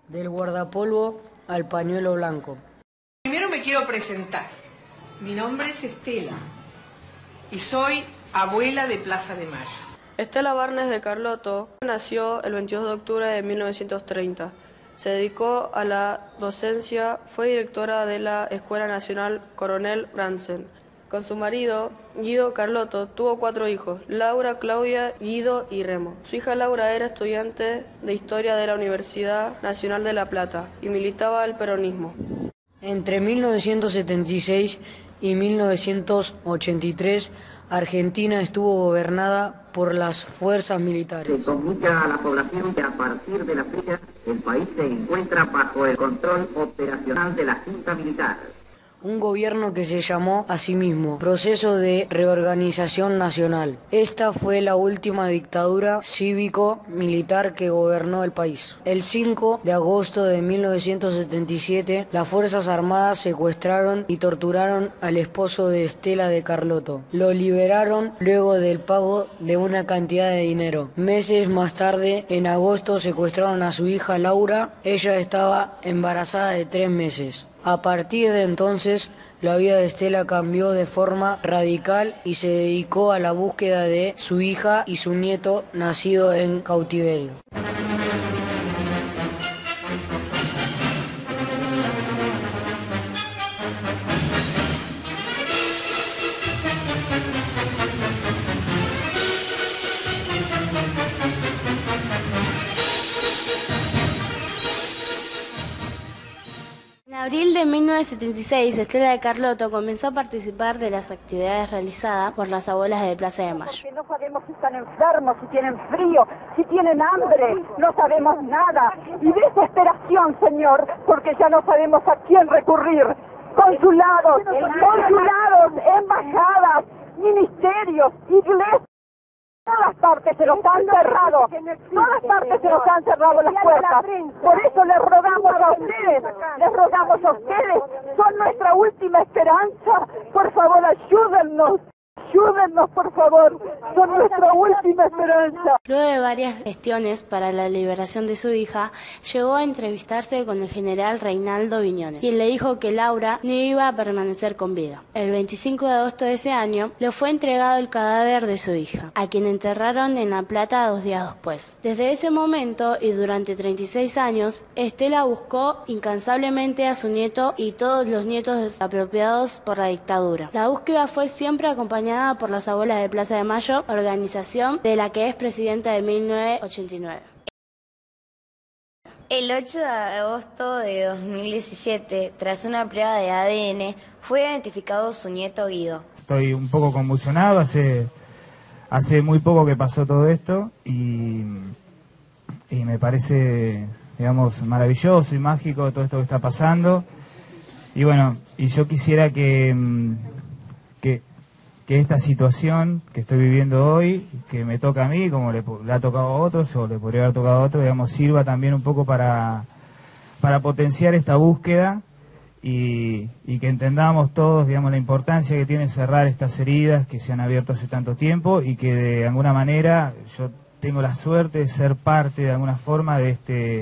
Del guardapolvo al pañuelo blanco. Primero me quiero presentar. Mi nombre es Estela y soy abuela de Plaza de Mayo. Estela Barnes de Carlotto nació el 22 de octubre de 1930. Se dedicó a la docencia, fue directora de la Escuela Nacional Coronel Brandsen. Con su marido, Guido Carlotto, tuvo 4 hijos: Laura, Claudia, Guido y Remo. Su hija Laura era estudiante de Historia de la Universidad Nacional de La Plata y militaba el peronismo. Entre 1976 y 1983, Argentina estuvo gobernada por las fuerzas militares. Se comunica a la población que a partir de la fecha el país se encuentra bajo el control operacional de la Junta Militar. Un gobierno que se llamó a sí mismo Proceso de Reorganización Nacional. Esta fue la última dictadura cívico-militar que gobernó el país. El 5 de agosto de 1977, las Fuerzas Armadas secuestraron y torturaron al esposo de Estela de Carlotto. Lo liberaron luego del pago de una cantidad de dinero. Meses más tarde, en agosto, secuestraron a su hija Laura. Ella estaba embarazada de 3 meses. A partir de entonces, la vida de Estela cambió de forma radical y se dedicó a la búsqueda de su hija y su nieto nacido en cautiverio. En abril de 1976, Estela de Carlotto comenzó a participar de las actividades realizadas por las abuelas de Plaza de Mayo. Porque no sabemos si están enfermos, si tienen frío, si tienen hambre, no sabemos nada. Y desesperación, Señor, porque ya no sabemos a quién recurrir. Consulados, embajadas, ministerios, iglesias. Todas partes se nos han cerrado, todas partes se nos han cerrado las puertas. Por eso les rogamos a ustedes, son nuestra última esperanza. Por favor, ayúdennos, por favor, son nuestra última esperanza. Luego de varias gestiones para la liberación de su hija, llegó a entrevistarse con el general Reinaldo Viñones, quien le dijo que Laura no iba a permanecer con vida. El 25 de agosto de ese año, le fue entregado el cadáver de su hija, a quien enterraron en La Plata 2 días después. Desde ese momento y durante 36 años, Estela buscó incansablemente a su nieto y todos los nietos apropiados por la dictadura. La búsqueda fue siempre acompañada por las abuelas de Plaza de Mayo, organización de la que es presidenta de 1989. El 8 de agosto de 2017, tras una prueba de ADN, fue identificado su nieto Guido. Estoy un poco conmocionado, hace muy poco que pasó todo esto y me parece, digamos, maravilloso y mágico todo esto que está pasando. Y bueno, y yo quisiera que esta situación que estoy viviendo hoy, que me toca a mí, como le ha tocado a otros, o le podría haber tocado a otros, digamos, sirva también un poco para potenciar esta búsqueda y que entendamos todos, digamos, la importancia que tiene cerrar estas heridas que se han abierto hace tanto tiempo y que de alguna manera yo tengo la suerte de ser parte de alguna forma de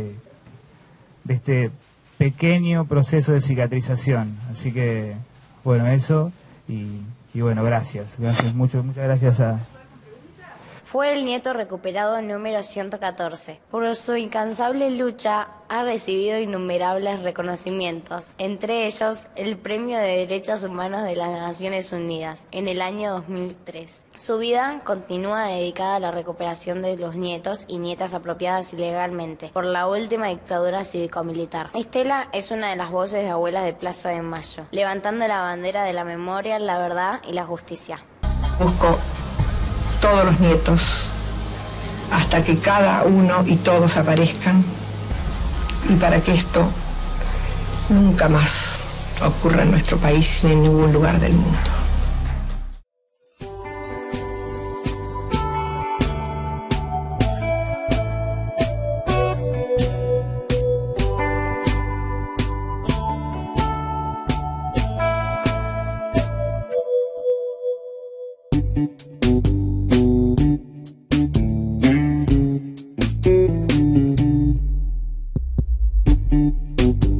este pequeño proceso de cicatrización. Así que, bueno, eso y bueno, muchas gracias a... Fue el nieto recuperado número 114. Por su incansable lucha ha recibido innumerables reconocimientos, entre ellos el Premio de Derechos Humanos de las Naciones Unidas en el año 2003. Su vida continúa dedicada a la recuperación de los nietos y nietas apropiadas ilegalmente por la última dictadura cívico-militar. Estela es una de las voces de abuelas de Plaza de Mayo, levantando la bandera de la memoria, la verdad y la justicia. Busco todos los nietos, hasta que cada uno y todos aparezcan, y para que esto nunca más ocurra en nuestro país ni en ningún lugar del mundo. Thank you.